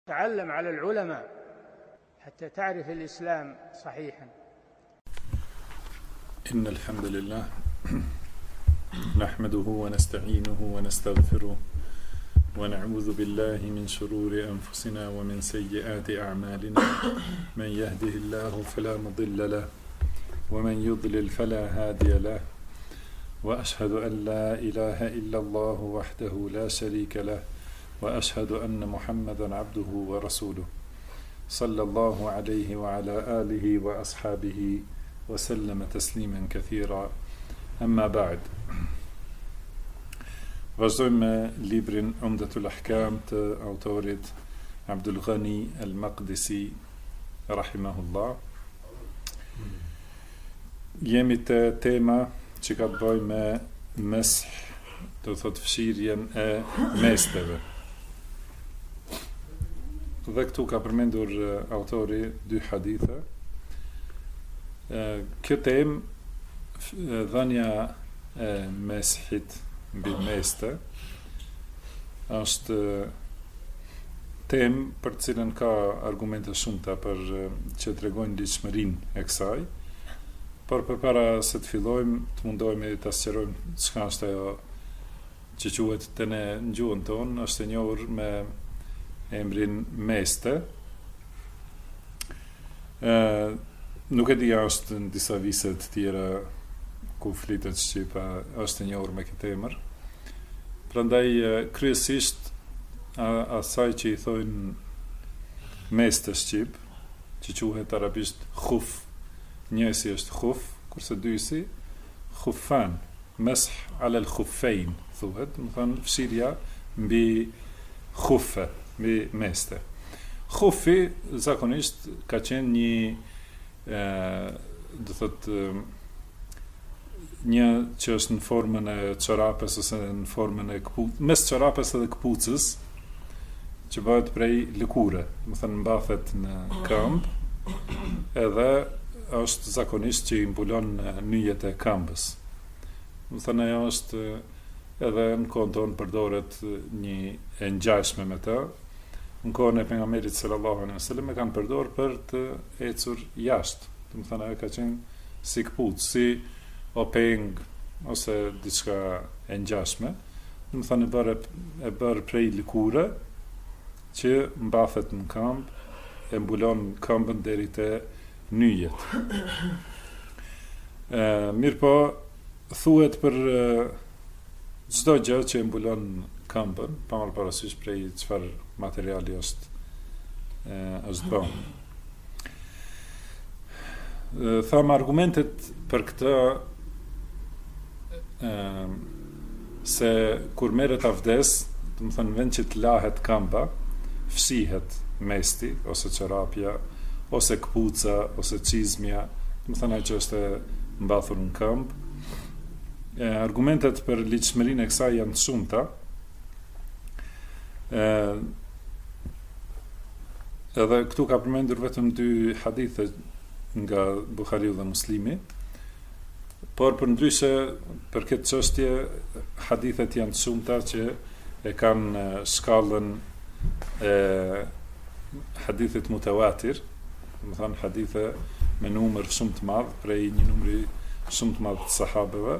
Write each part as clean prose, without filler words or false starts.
تعلم على العلماء حتى تعرف الإسلام صحيحا. إن الحمد لله نحمده ونستعينه ونستغفره ونعوذ بالله من شرور أنفسنا ومن سيئات أعمالنا من يهده الله فلا مضل له ومن يضلل فلا هادي له وأشهد أن لا إله إلا الله وحده لا شريك له وأشهد أن محمدا عبده ورسوله صلى الله عليه وعلى آله وأصحابه وسلم تسليما كثيرا. أما بعد. Vazhdojmë me librin Umdatul Ahkam të autorit Abdul Ghani al-Maqdisi rahimahullah. Jemi te tema që ka të bëjë me mesh, do thot fshirjen e mesteve. Dhe këtu ka përmendur autori dy hadithe. Kjo temë, dhënia e meshit mbi meste, është temë për të cilën ka argumente shumëta për që tregojnë ligjshmërinë e kësaj. Por përpara se të fillojmë, të mundohemi të sqarojmë çka është ajo që quhet te ne në gjuhën tonë, është e njohur me emrin meste. Nuk e di, është në disa vise të tjera ku flitet shqipa, është e njohur me këtë emër. Prandaj kryesisht asaj që i thojnë meste shqip, që quhet arabisht khuf, njësi është khuf, kurse dysi khufan, mesh ala al-khuffain thuhet, do të thonë fshirja mbi khufe, mbi meste. Khufi zakonisht ka qenë një do thotë një që është në formën e çorapes ose në formën e këpucës, mes çorapes edhe këpucës, që bëhet prej lëkure, do thënë mbathet në këmbë, edhe është zakonisht që i mbulon nyjet e këmbës. Do thënë ajo është edhe në kohën tonë përdoret një e ngjashme me të. Në kohën e pejgamberit sallallahu alaihi wasallam e kanë përdorur për të ecur jashtë. Do thënë ajo ka qenë si këpucë, si openg ose diçka e ngjashme. Do thënë e bërë prej lëkure që mbathet në këmbë, e mbulon këmbën deri te nyjet. Mirë po, thuhet për çdo gjë që e mbulon këmbën, pa marrë parasysh prej çfarë materiali është bën. Tham argumentet për këtë se kur merret avdes, do të thënë vend që të lahet këmba, fshihet mesti ose çorapja ose këpuca ose çizmja, do të thënë ajo që është mbathur në këmbë. Argumentet për ligjshmërinë e kësaj janë të shumta. Edhe këtu ka përmendur vetëm dy hadithe nga Buhariu dhe Muslimi, por përndryshe për këtë çështje hadithet janë të shumta që e kanë shkallën e hadithit mutawatir, do të thonë hadithe me numër shumë të madh, prej një numri shumë të madh të sahabeve.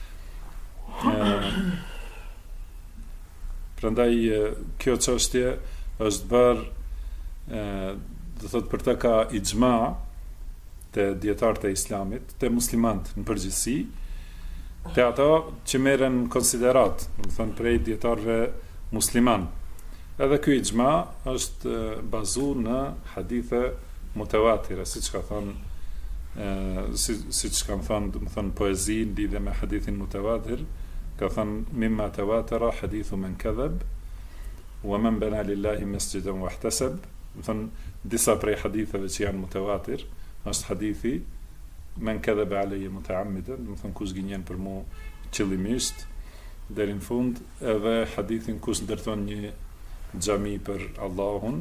Prandaj kjo çështje është bërë do thot për të ka ixhma te dietarët e Islamit, te muslimanët në përgjithësi, te ato që merren në konsiderat, do të thon prej dietarëve musliman. Edhe ky ixhma është bazuar në hadithe mutawatire, siç ka thënë siç kanë thënë, do të thon poezi lidhe me hadithin mutawatir, ka thënë mimma tawatara hadithu man kadhab wa man bana lillahi masjidan wahtasab. Do të thon disa prej haditheve që janë mutawatir është hadithi men kadhaba alayya mutaammidan, do të thon kush gënjen për mua qëllimisht deri në fund, edhe hadithin kush ndërton një xhami për Allahun.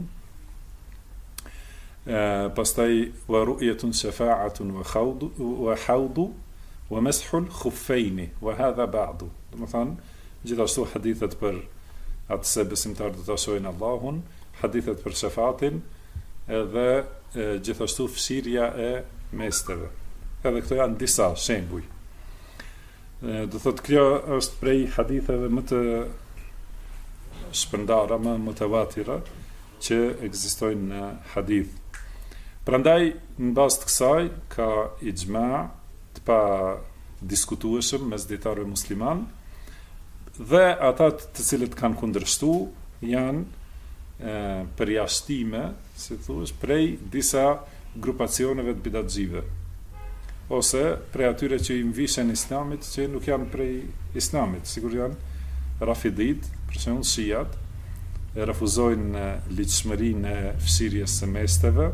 Pastaj wa ru'yatun shafa'atun wa hawdu wa mashul khuffaini wa hadha ba'du. Do të thon gjithashtu hadithet për atë se besimtarët do ta shohin Allahun hadithet për shefatin, edhe gjithashtu fshirja e mesteve. Edhe këto janë disa shembuj. Do thotë kjo është prej haditheve më të shpërndara, më mutawatira që ekzistojnë në hadith. Prandaj në bazë të kësaj ka ixhma të pa diskutueshëm mes dietarëve musliman, dhe ata të cilët kanë kundërshtu janë përjashtime, si thuhesh, prej disa grupacioneve të bidatxive, ose prej atyre që i mvishen islamit që nuk janë prej islamit, sigur janë rafidit, për shembull shiat, refuzojnë ligjshmërinë e fshirjes së mesteve,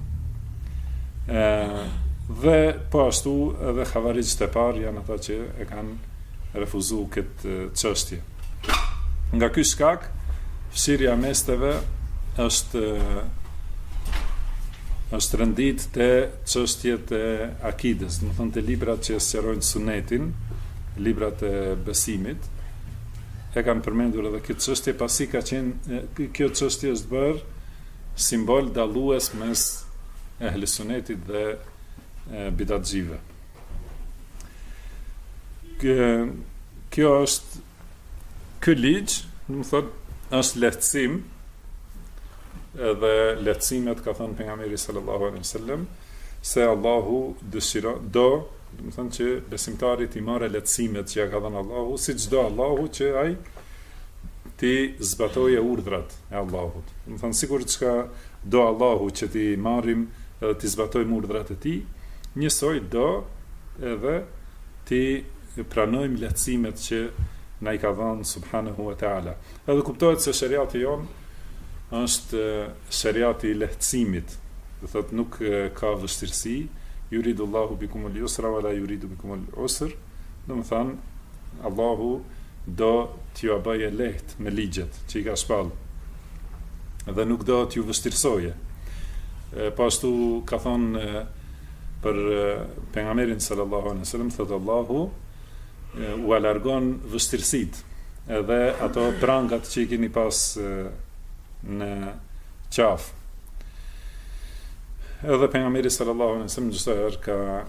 dhe po ashtu edhe xhavarixhët e parë janë ata që e kanë refuzuar këtë çështje. Nga ky shkak, fshirja e mesteve është rëndit të çështjet e akides, do të thonë të librat që sqarojnë sunetin, librat e besimit, e kanë përmendur edhe këtë çështje, pasi ka qenë kjo çështje është bërë simbol dallues mes ehli sunetit dhe bidatxive. Kjo është ky ligj, do të thotë, është lehtësim, edhe lehtësimet ka thënë pejgamberi sallallahu alaihi wasallam se Allahu dëshiron, do të thonë që besimtarit i marrë lehtësimet që ja ka dhënë Allahu, siç do Allahu që ai ti zbatojë urdhrat e Allahut. Do të thonë sikur çka do Allahu që ti marrim edhe ti zbatojmë urdhrat e tij, njësoj do edhe ti pranojmë lehtësimet që na i ka dhënë subhanahu wa taala. Edhe kuptohet se shariati jon është shariati i lehtësimit. Do thotë nuk ka vështirësi, yuridullahu bikumul yusra wala yuridu bikumul usr. Do të thonë Allahu do t'ju bëjë lehtë me ligjet që i ka shpall, dhe nuk do t'ju vështirësoje. Po ashtu ka thonë për pejgamberin sallallahu alaihi wasallam, thotë Allahu u alargon vështirësitë, edhe ato prangat që i keni pas në qafë. Edhe pejgamberi sallallahu alaihi wasallam çdo herë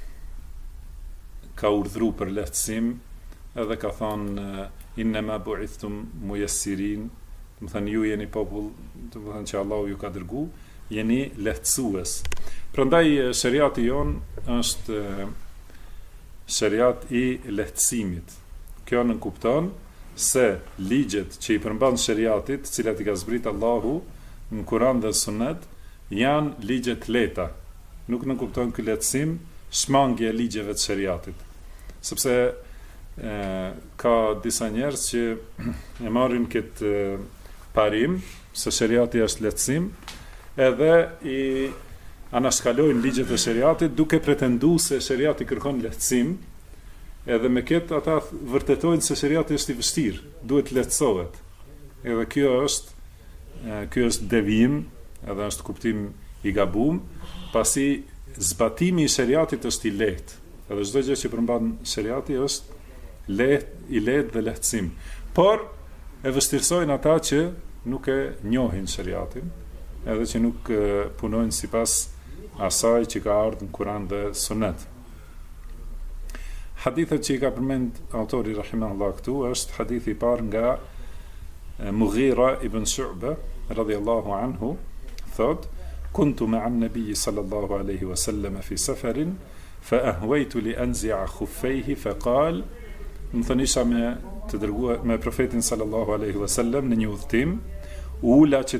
ka urdhëruar për lehtësim, edhe ka thonë innama bu'ithtum muyassirin, do të thënë ju jeni popull, do të thënë që Allahu ju ka dërguar, jeni lehtësues. Prandaj shariati jon është shariat i lehtësimit. Kjo nënkupton se ligjet që i përmban shariatit, të cilat i ka zbrit Allahu në Kur'an dhe Sunet, janë ligje të lehta. Nuk nënkupton ky lehtësim shmangje e ligjeve të shariatit. Sepse ka disa njerëz që e marrin këtë parim se shariati është lehtësim, edhe i anashkalojnë ligjet e shariatit duke pretenduar se shariati kërkon lehtësim, edhe me këtë ata vërtetojnë se shariati është i vështirë, duhet lehtësohet. Edhe kjo është devijim, edhe është kuptim i gabuar, pasi zbatimi i shariatit është i lehtë. Edhe çdo gjë që përmban shariati është i lehtë dhe lehtësim. Por e vështirësojnë ata që nuk e njohin shariatin, edhe që nuk punojnë sipas asaj që ka ardhur në Kur'an dhe Sunet. Hadithet që i ka përmend autori rahimahullah këtu është hadithi i parë nga Mughira ibn Shu'ba radhiyallahu anhu, thot: "Kuntu ma'a an-nabiy sallallahu alayhi wa sallam fi safarin fa ahwaytu li anzi'a khuffayhi fa qala", më thënë isha me profetin sallallahu alaihi wasallam në një udhtim, ula që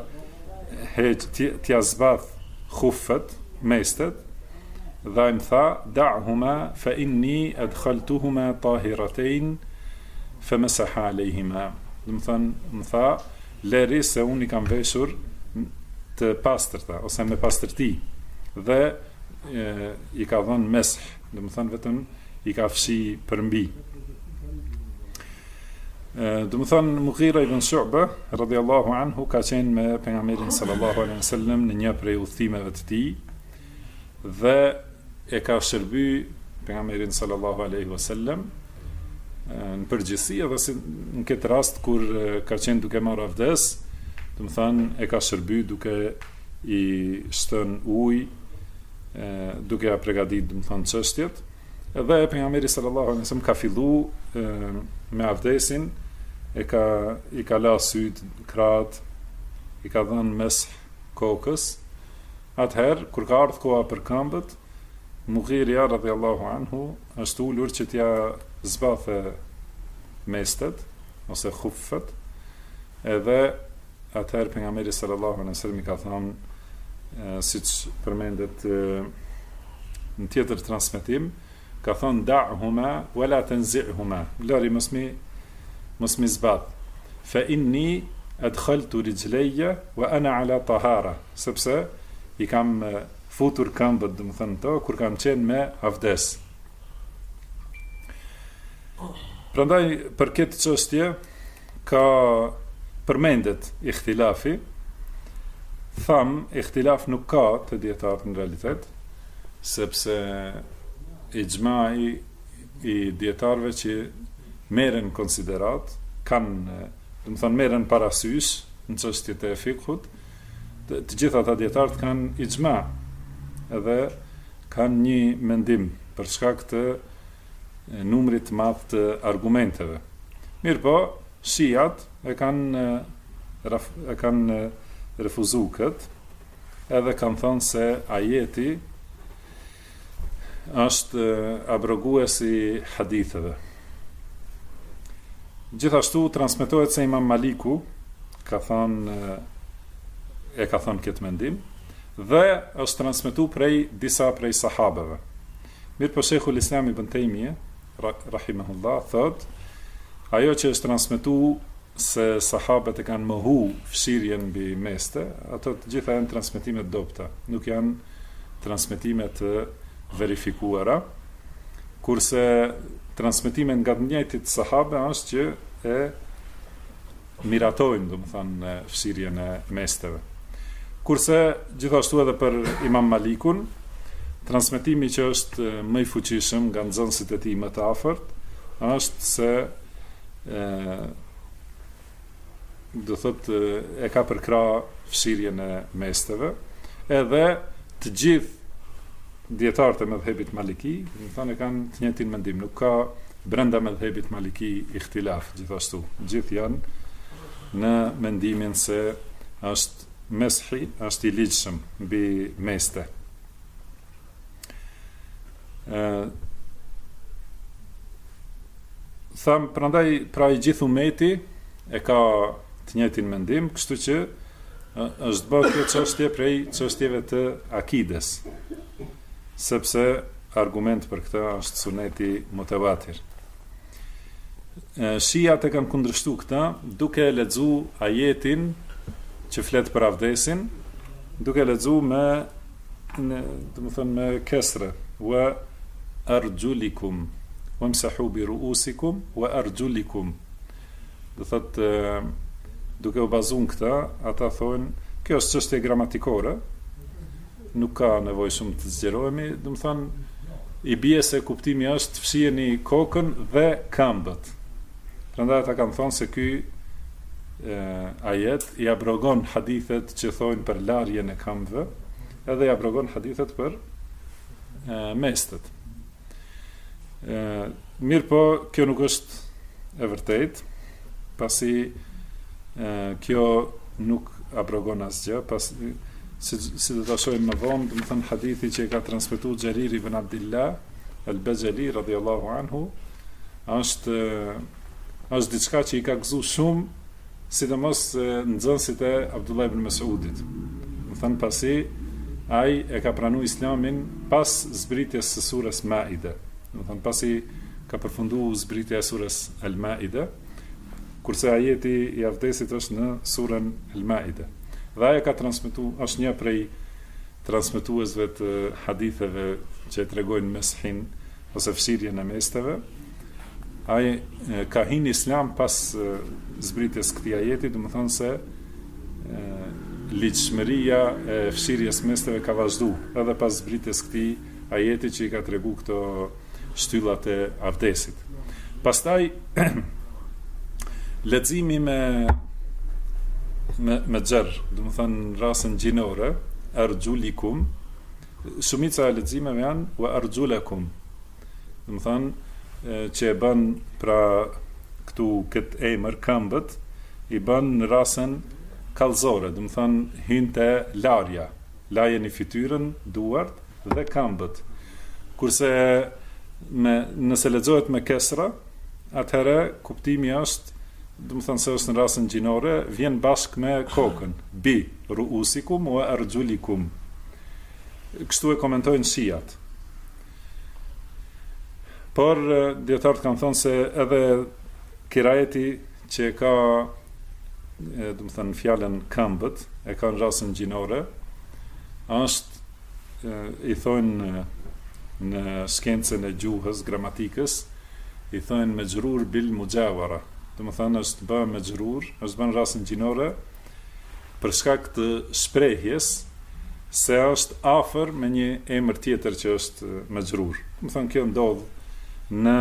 t'ja zbath khuffet, mestet, dhe më tha: "Da'huma fa inni adkhaltuhuma tahiratayn fa masaha alayhima", do më tha leri se unë i kam veshur të pastërta ose me pastërti, dhe i ka dhënë mesh, do më thënë vetëm i ka fshi përmbi. Do më thënë Mughira ibn Shu'ba radhiyallahu anhu ka qenë me pejgamberin sallallahu alaihi wasallam në një prej udhëtimeve të tij, dhe e ka shërby pejgamberin sallallahu alaihi wasallam në përgjithësi, edhe si në këtë rast kur ka qenë duke marrë avdes, do do të thënë e ka shërby duke i shtën ujë, duke ja përgatitur do të thënë çështjet. Edhe pejgamberi sallallahu alaihi wasallam ka filluar me avdesin, i ka la syt, krahët, i ka dhënë mes kokës. Atëherë kur ka ardhur koha për këmbët, Mughirja radhiyallahu anhu është ulur që t'ja zbathe mestet ose khuffet, edhe atëherë pejgamberi sallallahu alaihi wasallam i ka thënë, siç përmendet në tjetër transmetim, ka thënë da'huma wala tanzi'huma, lori mos mi zbat, fa inni adkhaltu rijlayya wa ana ala tahara, sepse i kam futur këmbët, do të thënë to, kur kam qenë me avdes. Prandaj për këtë çështje ka përmendet ihtilafi. Ihtilaf nuk ka të dietarët në realitet, sepse ixhmai i dietarëve që merren konsiderat kanë, do të thënë merren parasysh në çështjet e fikhut, të gjitha ata dietarët kanë ixhma, edhe kanë një mendim për shkak të numrit të madh të argumenteve. Mirpo, shiat e kanë refuzuar këtë, edhe kanë thënë se ajeti është abrogues i haditheve. Gjithashtu transmetohet se Imam Maliku ka thënë këtë mendim, dhe është transmetuar prej disa prej sahabeve. Mirë po Sheikhul Islam Ibn Taymije rahimahullah thot, ajo që është transmetuar se sahabët e kanë mohu fshirjen mbi meste, ato të gjitha janë transmetime të dobta, nuk janë transmetime të verifikuara, kurse transmetime nga të njëjtit sahabe është që e miratojnë, domethënë, fshirjen e mesteve. Kurse gjithashtu edhe për Imam Malikun, transmetimi që është më i fuqishëm nga nxënësit e tij më të afërt është se do thotë e ka përkrah fshirjen e mesteve, edhe të gjithë dietarët e mëdhëbit Maliki, do të thonë kanë të njëjtin mendim, nuk ka brenda mëdhëbit Maliki ihtilaf gjithashtu. Gjithë janë në mendimin se është meshi është i ligjshëm mbi meste. Prandaj pra i gjithë ummeti e ka të njëjtin mendim, kështu që është bërë kjo çështje prej çështjeve të akides, sepse argument për këtë është suneti mutawatir. Shiat e kanë kundërshtuar këtë duke lexuar ajetin që flet për avdesin, duke lexuar me kesre, wa arjulikum, wamsahu bi ru'usikum wa arjulikum. Do thotë duke u bazuar këta, ata thonë, kjo është çështje gramatikore, nuk ka nevojë shumë të zgjerohemi, do të thonë i bie se kuptimi është fshiheni kokën dhe këmbët. Prandaj ata kanë thonë se ky ajet i abrogon hadithet që thonë për larjen e këmbëve, edhe i abrogon hadithet për mestet. Mirë po, kjo nuk është e vërtet, pasi kjo nuk abrogon asgjë, pasi si do ta shohim më vonë, do të thënë hadithi që e ka transmetuar Xherir ibn Abdillah al-Bajali radhiyallahu anhu, është diçka që i ka gëzuar shumë, sidomos nxënësit e Abdullah ibn Mas'udit. Do thënë pasi ai e ka pranuar Islamin pas zbritjes së surës Maide. Do thënë pasi ka përfunduar zbritja e surës Al-Maide, kurse ajeti i avdesit është në surën Al-Maide. Dhe ai ka transmetuar, është një prej transmetuesve të haditheve që tregojnë meshin ose fshirjen e mesteve. Ai ka hyrë në Islam pas zbritjes këtij ajeti, do të thonë se ligjshmëria e fshirjes mesteve ka vazhduar edhe pas zbritjes këtij ajeti që i ka treguar këto shtyllat e avdesit. Pastaj leximi me me xherr, do të thënë në rastin gjinore, arxulikum, shumica e leximeve janë wa arxulakum. Do të thënë që e bën pra këtu këtë emër këmbët i bën në rastin kallëzore, do të thënë hyn te larja, lajeni fytyrën, duart dhe këmbët. Kurse nëse lexohet me kesra, atëherë kuptimi është, do të thënë se është në rastin gjinore, vjen bashkë me kokën, bi ruusikum wa arxulikum. Kështu e komentojnë shijat. Por dietarët kanë thënë se edhe kirajeti që ka do të thënë fjalën këmbët, e ka në rastin gjinore, është i thonë në shkencën e gjuhës, gramatikës, i thonë me xhrur bil mujawara. Do të thënë është bë me xhrur, është bën rastin gjinore për shkak të shprehjes se është afër me një emër tjetër që është me xhrur. Do të thënë kjo ndodh në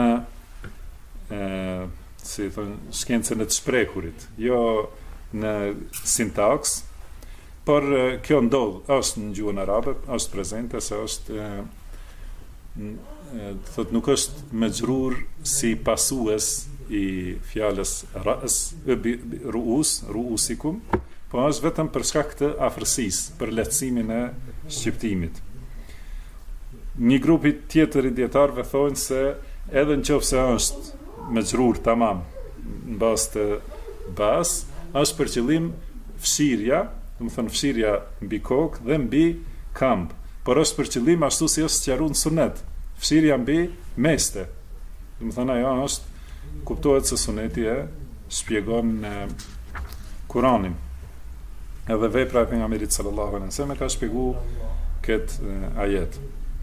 si thonë shkencën e të shprehurit, jo në sintaks, por kjo ndodh, është në gjuhën arabe, është prezente se është thot nuk është me xhrur si pasues i fjalës ras, ruusikum, po është vetëm për shkak të afërsisë, për lehtësimin e shqiptimit. Një grupi tjetër i dietarëve thonë se edhe nëse është me xhrur tamam në bazë të bas, është për qëllim fshirja, do të thënë fshirja mbi kokë dhe mbi këmbë, por është për qëllim ashtu si është sqaruar në sunet, fshirja mbi meste. Do të thënë ajo është kuptohet se suneti e shpjegon Kur'anin. Edhe vepra e pejgamberit sallallahu alaihi wasallam ka shpjeguar këtë ajet.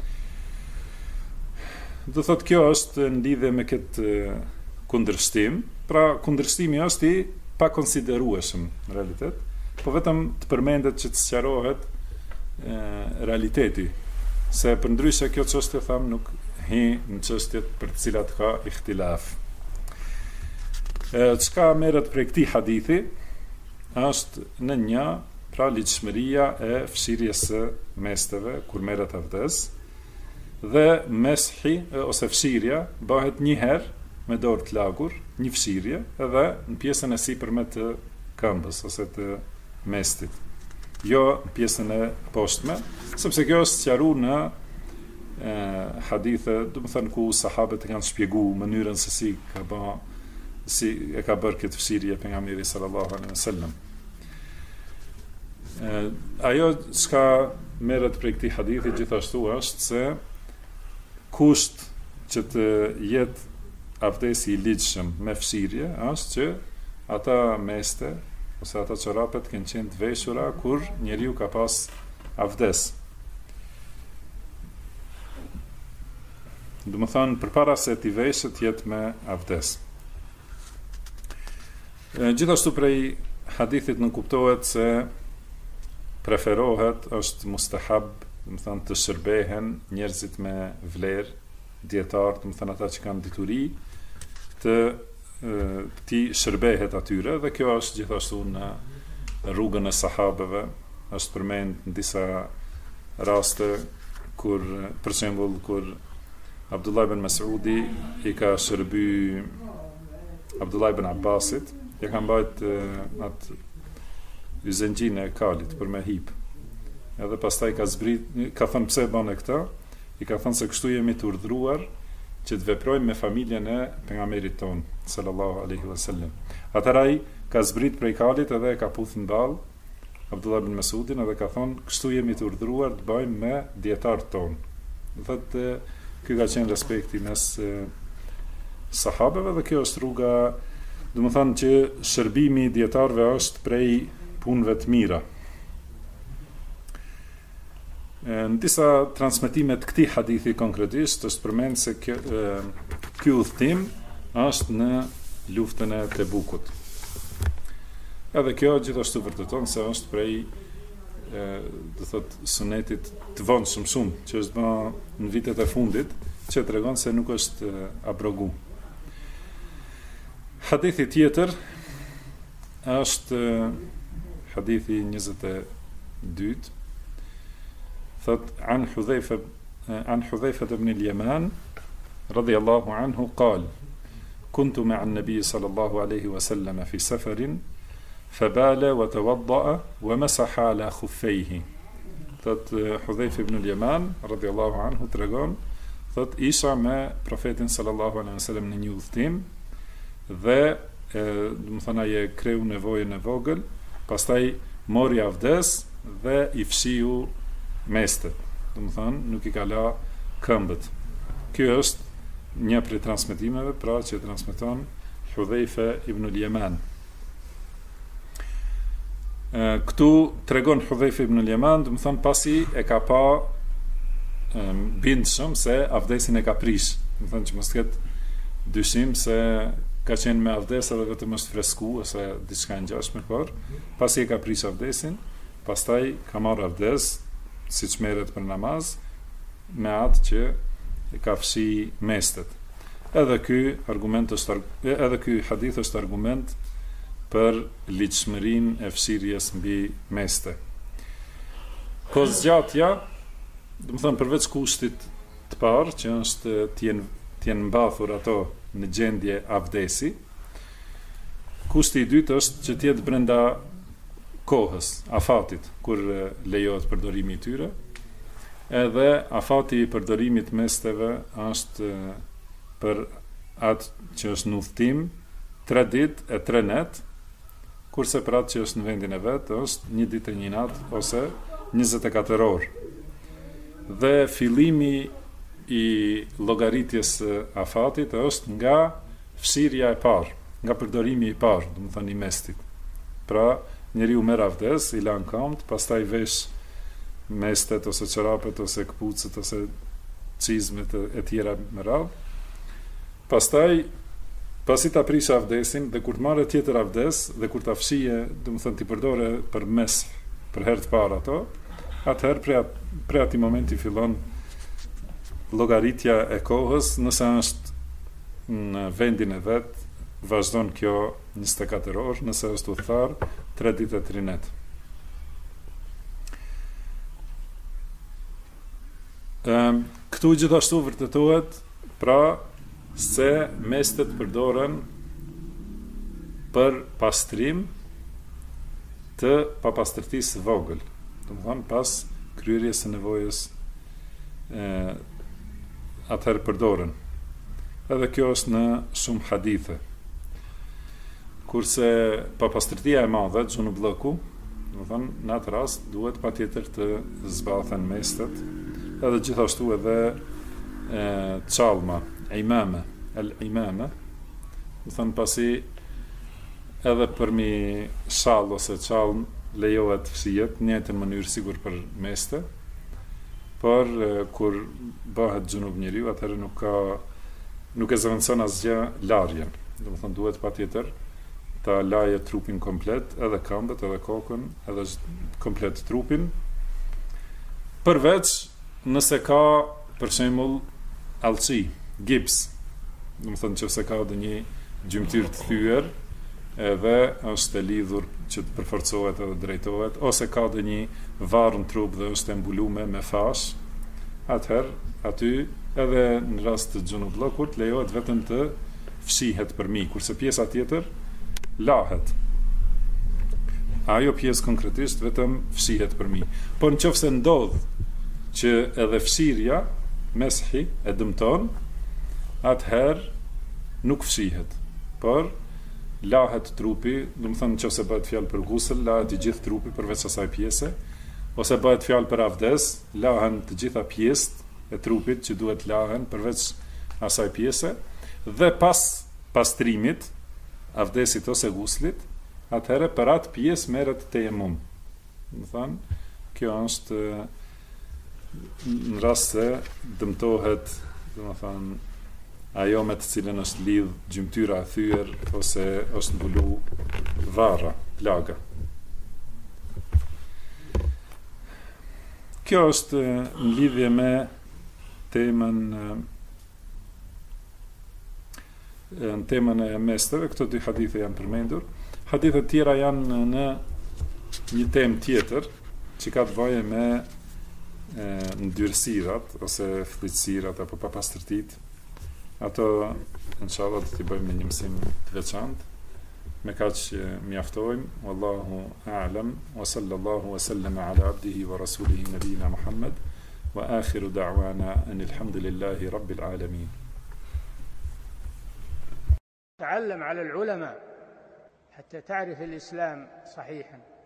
Do thotë kjo është në lidhje me këtë kundërshtim, pra kundërshtimi është i pa konsiderueshëm në realitet, po vetëm të përmendet që të sqarohet realiteti, se përndryshe kjo çështje tham nuk hi në çështjet për të cilat ka ihtilaf. Çka merret prej këtij hadithi është në një pra ligjshmëria e fshirjes së mesteve kur merret avdes, dhe meshi ose fshirja bëhet një herë me dorë të lagur, një fshirje, edhe në pjesën e sipërme të këmbës ose të mestit, jo në pjesën e poshtme, sepse kjo është sqaruar në hadithe, do të thënë ku sahabët e kanë shpjeguar mënyrën se si e ka bërë këtë fshirje pejgamberi sallallahu alaihi wasallam. Ajo çka merret prej këtij hadithi gjithashtu është se kusht që të jetë avdesi i ligjshëm me fshirje është që ata meste ose ata çorapet kanë qenë të veshura kur njeriu ka pas avdes. Do të thonë përpara se t'i veshet jetë me avdes. Gjithashtu prej hadithit nuk kuptohet se preferohet, është mustahab, do të thonë të shërbehen njerëzit me vlerë, dietar, do të thonë ata që kanë dituri, ti shërbehet atyre, dhe kjo është gjithashtu në rrugën e sahabeve, është përmend në disa raste kur, për shembull, kur Abdullah ibn Mas'udi i ka shërby Abdullah ibn Abbasit, ja ka mbajt atë yzengjin e kalit për me hip. Edhe pastaj ka zbrit, ka thënë pse bën këta, i ka thënë se kështu jemi të urdhëruar që të veprojmë me familjen e pejgamberit ton sallallahu alaihi wasallam. Atërai ka zbrit prej kalit edhe e ka puth në ball Abdullah ibn Mas'udin edhe ka thënë kështu jemi të urdhëruar të bëjmë me dietarët ton. Thotë ky ka qenë respekti mes sahabeve dhe kjo është rruga, do të thonë që shërbimi i dietarëve është prej punëve të mira. Në disa transmetime të këtij hadithi konkretisht është përmend se ky udhtim është në luftën e Tebukut. Edhe kjo gjithashtu vërteton se është prej do thotë sunetit të vonshëm shumë që është bërë në vitet e fundit, që tregon se nuk është abrogu. Hadithi tjetër është hadithi 22 thot an Hudhayfa ibn al-Yaman radiyallahu anhu قال كنت مع النبي صلى الله عليه وسلم في سفر فبال وتوضأ ومسح على خفيه. Thot Hudhayfa ibn al-Yaman radiyallahu anhu tregon, thot isha me profetin sallallahu alaihi wasallam në një udhtim dhe do të thonë ai kreu nevojën e vogël, pastaj mori avdes dhe i fshiu mestet. Do të thonë nuk i ka la këmbët. Ky është një prej transmetimeve pra që transmeton Hudhayfa ibn al-Yaman. Këtu tregon Hudhayfa ibn al-Yaman, do të thonë pasi e ka pa bindshëm se avdesin e ka prish. Do të thonë që mos ketë dyshim se ka qenë me avdes edhe vetëm është fresku ose diçka ngjashme, por pasi e ka prish avdesin, pastaj ka marrë avdes siç merret për namaz me atë që e ka fshi mestet. Edhe ky hadith është argument për ligjshmërinë e fshirjes mbi meste. Kozgjatja, do të thonë përveç kushtit të parë që është të jenë mbathur ato në gjendje avdesi, kushti i dytë është që të jetë brenda kohës, afatit, kur lejohet përdorimi i tyre. Edhe afati i përdorimit mesteve është për atë që është në udhtim 3 ditë e 3 net, kurse për atë që është në vendin e vet është 1 ditë e 1 natë ose 24 orë. Dhe fillimi i llogaritjes së afatit është nga fshirja e parë, nga përdorimi i parë, do të thonë i mestit. Pra, njeriu merr avdes, i lan këmbët, pastaj vesh mestet ose çorapet ose kputucët ose çizmet e tjera me radhë. Pastaj pasi ta prish avdesin dhe kur të marrë tjetër avdes dhe kur ta fshije, do të thonë ti përdore për mes për herë të parë ato, atëherë prej atij momenti fillon llogaritja e kohës, nëse është në vendin e vet, vazhdon kjo 24 orë, nëse është udhëtar 3 ditë e 3 net. Këtu gjithashtu vërtetohet pra se mestet përdoren për pastrim të papastërtisë vogël, do të thonë pas kryerjes së nevojës atëherë përdoren. Edhe kjo është në shumë hadithe. Kurse papastërtia e madhe, xhunullëku, do të thonë në atë rast duhet patjetër të zbathen mestet, edhe gjithashtu edhe çalma, imame, el-imame, do të thonë pasi edhe për mi shall ose çalm lejohet fshihet në një mënyrë sigur për meste, por kur bëhet xhunub njeriu, atëherë nuk e zëvendëson asgjë larjen. Do të thonë duhet patjetër ta laje trupin komplet, edhe këmbët, edhe kokën, edhe komplet trupin. Përveç nëse ka për shembull allçi, gips, do të thonë nëse ka ndonjë gjymtyr të thyer, edhe është e lidhur që të përforcohet edhe drejtohet, ose ka ndonjë varr në trup dhe është e mbuluar me fash, atëherë aty edhe në rast të xhunullëkut lejohet vetëm të fshihet përmi, kurse pjesa tjetër lahet. Ajo pjesë konkretisht vetëm fshihet përmi. Por nëse ndodh që edhe fshirja meshi e dëmton, atëherë nuk fshihet, por lahet trupi, do të thonë nëse bëhet fjalë për gusl, lahet i gjithë trupi përveç asaj pjese, ose bëhet fjalë për avdes, lahen të gjitha pjesët e trupit që duhet lahen përveç asaj pjese, dhe pas pastrimit, avdesit ose guslit, atëherë për atë pjesë merret tejemum. Do të thonë, kjo është në rast se dëmtohet, do të thonë, ajo me të cilën është lidh gjymtyra e thyer ose është mbulu varra, plaga. Kjo është në lidhje me temën e mesteve. Këto dy hadithe janë përmendur. Hadithet tjera janë në një temë tjetër që ka të bëjë me ndyrësirat ose fllëtsirat apo papastërtit. Ato inshallah do t'i bëjmë një mësim të veçantë. Me kaq mjaftojmë. Wallahu a'lam wa sallallahu wa sallama ala abdihi wa rasulihi nabina Muhammad wa akhiru da'wana anil hamdulillahi rabbil alamin. تعلم على العلماء حتى تعرف الإسلام صحيحا.